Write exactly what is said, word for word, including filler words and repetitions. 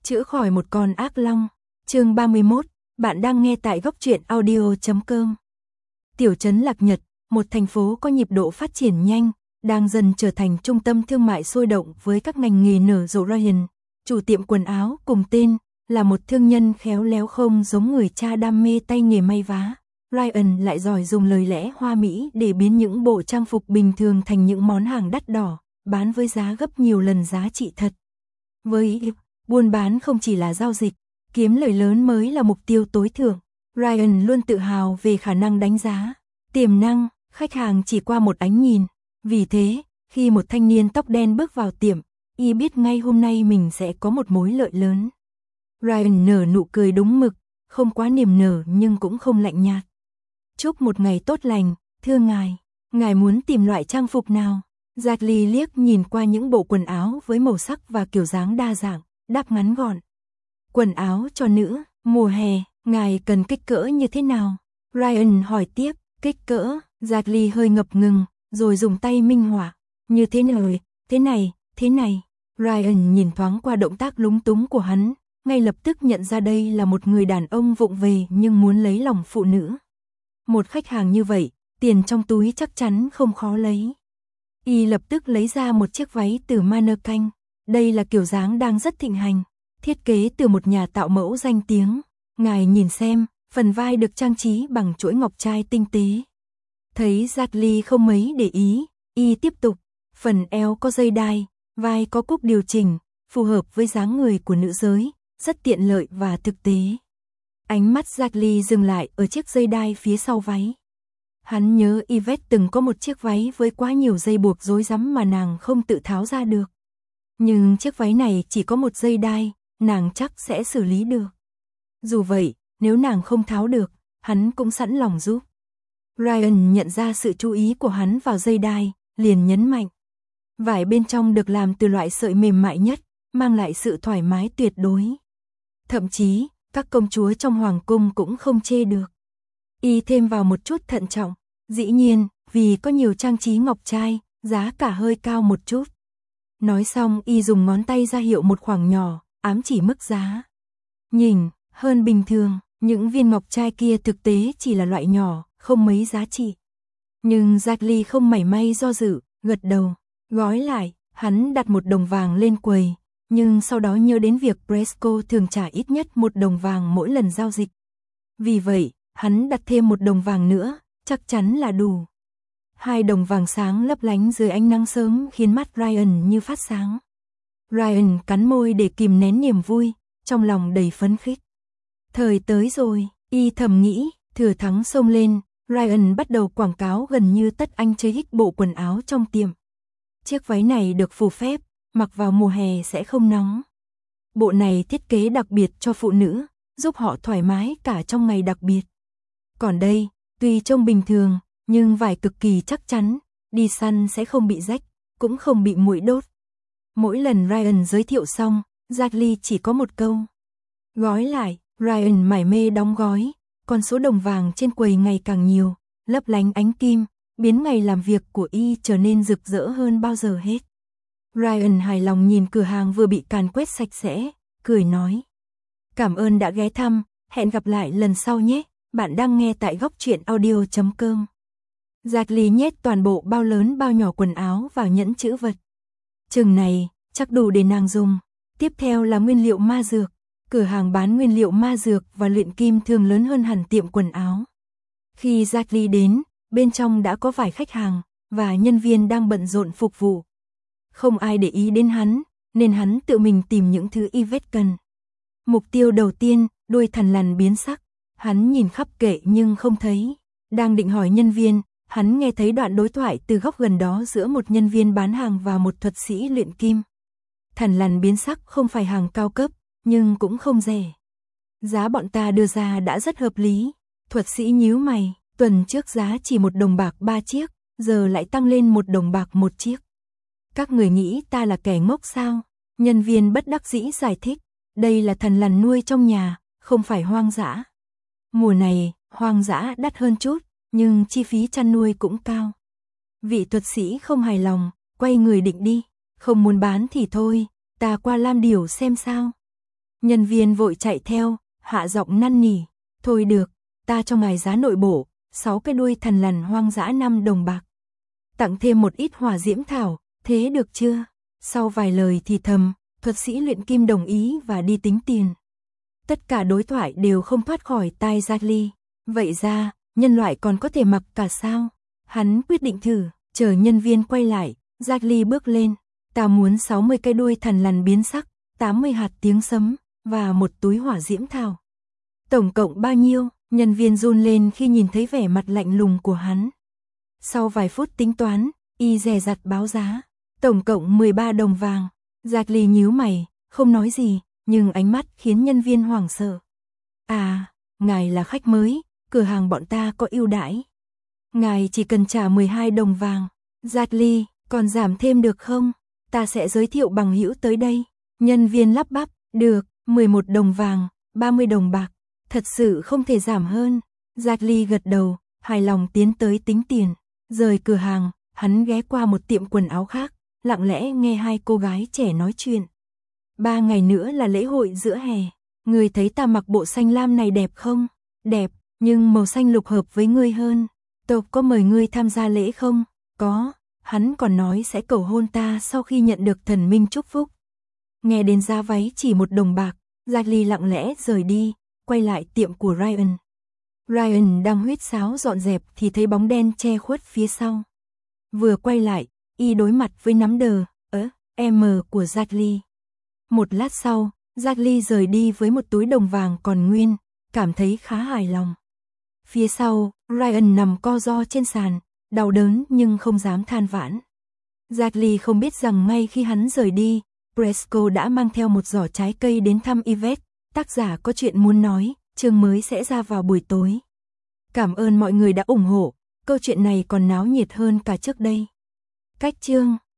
Chữa khỏi một con ác long. Chương ba mươi mốt, bạn đang nghe tại góc truyện audio chấm com. Tiểu trấn Lạc Nhật, một thành phố có nhịp độ phát triển nhanh, đang dần trở thành trung tâm thương mại sôi động với các ngành nghề nở rộ. Ryan, chủ tiệm quần áo cùng tên, là một thương nhân khéo léo không giống người cha đam mê tay nghề may vá. Ryan lại giỏi dùng lời lẽ hoa mỹ để biến những bộ trang phục bình thường thành những món hàng đắt đỏ, bán với giá gấp nhiều lần giá trị thật. Với y, buôn bán không chỉ là giao dịch, kiếm lời lớn mới là mục tiêu tối thượng. Ryan luôn tự hào về khả năng đánh giá tiềm năng khách hàng chỉ qua một ánh nhìn. Vì thế, khi một thanh niên tóc đen bước vào tiệm, y biết ngay hôm nay mình sẽ có một mối lợi lớn. Ryan nở nụ cười đúng mực, không quá niềm nở nhưng cũng không lạnh nhạt. Chúc một ngày tốt lành, thưa ngài. Ngài muốn tìm loại trang phục nào? Jackie liếc nhìn qua những bộ quần áo với màu sắc và kiểu dáng đa dạng, đáp ngắn gọn. Quần áo cho nữ, mùa hè, ngài cần kích cỡ như thế nào? Ryan hỏi tiếp, kích cỡ, Jackie hơi ngập ngừng, rồi dùng tay minh họa. Như thế nào, thế này, thế này. Ryan nhìn thoáng qua động tác lúng túng của hắn, ngay lập tức nhận ra đây là một người đàn ông vụng về nhưng muốn lấy lòng phụ nữ. Một khách hàng như vậy, tiền trong túi chắc chắn không khó lấy. Y lập tức lấy ra một chiếc váy từ Mannequin. Đây là kiểu dáng đang rất thịnh hành, thiết kế từ một nhà tạo mẫu danh tiếng. Ngài nhìn xem, phần vai được trang trí bằng chuỗi ngọc trai tinh tế. Thấy Jackie không mấy để ý, Y tiếp tục, phần eo có dây đai, vai có cúc điều chỉnh, phù hợp với dáng người của nữ giới, rất tiện lợi và thực tế. Ánh mắt Jackie dừng lại ở chiếc dây đai phía sau váy. Hắn nhớ Yvette từng có một chiếc váy với quá nhiều dây buộc rối rắm mà nàng không tự tháo ra được. Nhưng chiếc váy này chỉ có một dây đai, nàng chắc sẽ xử lý được. Dù vậy, nếu nàng không tháo được, hắn cũng sẵn lòng giúp. Ryan nhận ra sự chú ý của hắn vào dây đai, liền nhấn mạnh. Vải bên trong được làm từ loại sợi mềm mại nhất, mang lại sự thoải mái tuyệt đối. Thậm chí, các công chúa trong hoàng cung cũng không chê được. Y thêm vào một chút thận trọng, dĩ nhiên, vì có nhiều trang trí ngọc trai, giá cả hơi cao một chút. Nói xong Y dùng ngón tay ra hiệu một khoảng nhỏ, ám chỉ mức giá. Nhìn, hơn bình thường, những viên ngọc trai kia thực tế chỉ là loại nhỏ, không mấy giá trị. Nhưng Jackie không mảy may do dự, gật đầu, gói lại, hắn đặt một đồng vàng lên quầy, nhưng sau đó nhớ đến việc Presco thường trả ít nhất một đồng vàng mỗi lần giao dịch. Vì vậy, hắn đặt thêm một đồng vàng nữa, chắc chắn là đủ. Hai đồng vàng sáng lấp lánh dưới ánh nắng sớm khiến mắt Ryan như phát sáng. Ryan cắn môi để kìm nén niềm vui, trong lòng đầy phấn khích. Thời tới rồi, Y thầm nghĩ, thừa thắng xông lên, Ryan bắt đầu quảng cáo gần như tất anh chơi hích bộ quần áo trong tiệm. Chiếc váy này được phù phép, mặc vào mùa hè sẽ không nóng. Bộ này thiết kế đặc biệt cho phụ nữ, giúp họ thoải mái cả trong ngày đặc biệt. Còn đây, tuy trông bình thường, nhưng vải cực kỳ chắc chắn, đi săn sẽ không bị rách, cũng không bị muỗi đốt. Mỗi lần Ryan giới thiệu xong, Jackie chỉ có một câu. Gói lại, Ryan mải mê đóng gói, con số đồng vàng trên quầy ngày càng nhiều, lấp lánh ánh kim, biến ngày làm việc của Y trở nên rực rỡ hơn bao giờ hết. Ryan hài lòng nhìn cửa hàng vừa bị càn quét sạch sẽ, cười nói. Cảm ơn đã ghé thăm, hẹn gặp lại lần sau nhé, bạn đang nghe tại góc truyện audio chấm com. Jackie nhét toàn bộ bao lớn bao nhỏ quần áo vào nhẫn trữ vật. Chừng này, chắc đủ để nàng dùng. Tiếp theo là nguyên liệu ma dược. Cửa hàng bán nguyên liệu ma dược và luyện kim thường lớn hơn hẳn tiệm quần áo. Khi Jackie đến, bên trong đã có vài khách hàng, và nhân viên đang bận rộn phục vụ. Không ai để ý đến hắn, nên hắn tự mình tìm những thứ Yvette cần. Mục tiêu đầu tiên, đuôi thằn lằn biến sắc. Hắn nhìn khắp kệ nhưng không thấy. Đang định hỏi nhân viên, hắn nghe thấy đoạn đối thoại từ góc gần đó giữa một nhân viên bán hàng và một thuật sĩ luyện kim. Thằn lằn biến sắc không phải hàng cao cấp, nhưng cũng không rẻ. Giá bọn ta đưa ra đã rất hợp lý. Thuật sĩ nhíu mày, tuần trước giá chỉ một đồng bạc ba chiếc, giờ lại tăng lên một đồng bạc một chiếc. Các người nghĩ ta là kẻ ngốc sao? Nhân viên bất đắc dĩ giải thích, đây là thằn lằn nuôi trong nhà, không phải hoang dã. Mùa này, hoang dã đắt hơn chút, nhưng chi phí chăn nuôi cũng cao. Vị thuật sĩ không hài lòng, quay người định đi, không muốn bán thì thôi, ta qua Lam Điểu xem sao. Nhân viên vội chạy theo, hạ giọng năn nỉ. Thôi được, ta cho ngài giá nội bộ, sáu cái đuôi thần lằn hoang dã năm đồng bạc. Tặng thêm một ít hỏa diễm thảo, thế được chưa? Sau vài lời thì thầm, thuật sĩ luyện kim đồng ý và đi tính tiền. Tất cả đối thoại đều không thoát khỏi tai Dudley. Vậy ra, nhân loại còn có thể mặc cả sao? Hắn quyết định thử, chờ nhân viên quay lại, Dudley bước lên. Ta muốn sáu mươi cái đuôi thần lằn biến sắc, tám mươi hạt tiếng sấm, và một túi hỏa diễm thảo. Tổng cộng bao nhiêu? Nhân viên run lên khi nhìn thấy vẻ mặt lạnh lùng của hắn. Sau vài phút tính toán, y dè dặt báo giá. Tổng cộng mười ba đồng vàng. Dudley nhíu mày, không nói gì, nhưng ánh mắt khiến nhân viên hoảng sợ. À, ngài là khách mới, cửa hàng bọn ta có ưu đãi. Ngài chỉ cần trả mười hai đồng vàng. Dudley, còn giảm thêm được không? Ta sẽ giới thiệu bằng hữu tới đây. Nhân viên lắp bắp, được, mười một đồng vàng, ba mươi đồng bạc. Thật sự không thể giảm hơn. Dudley gật đầu, hài lòng tiến tới tính tiền. Rời cửa hàng, hắn ghé qua một tiệm quần áo khác, lặng lẽ nghe hai cô gái trẻ nói chuyện. Ba ngày nữa là lễ hội giữa hè. Ngươi thấy ta mặc bộ xanh lam này đẹp không? Đẹp, nhưng màu xanh lục hợp với ngươi hơn. Tộc có mời ngươi tham gia lễ không? Có, hắn còn nói sẽ cầu hôn ta sau khi nhận được thần minh chúc phúc. Nghe đến giá váy chỉ một đồng bạc, Dudley lặng lẽ rời đi, quay lại tiệm của Ryan. Ryan đang huýt sáo dọn dẹp thì thấy bóng đen che khuất phía sau. Vừa quay lại, y đối mặt với nắm đờ, ớ, M của Dudley. Một lát sau, Dudley rời đi với một túi đồng vàng còn nguyên, cảm thấy khá hài lòng. Phía sau, Ryan nằm co ro trên sàn, đau đớn nhưng không dám than vãn. Dudley không biết rằng ngay khi hắn rời đi, Bresco đã mang theo một giỏ trái cây đến thăm Yvette, tác giả có chuyện muốn nói, chương mới sẽ ra vào buổi tối. Cảm ơn mọi người đã ủng hộ, câu chuyện này còn náo nhiệt hơn cả trước đây. Cách chương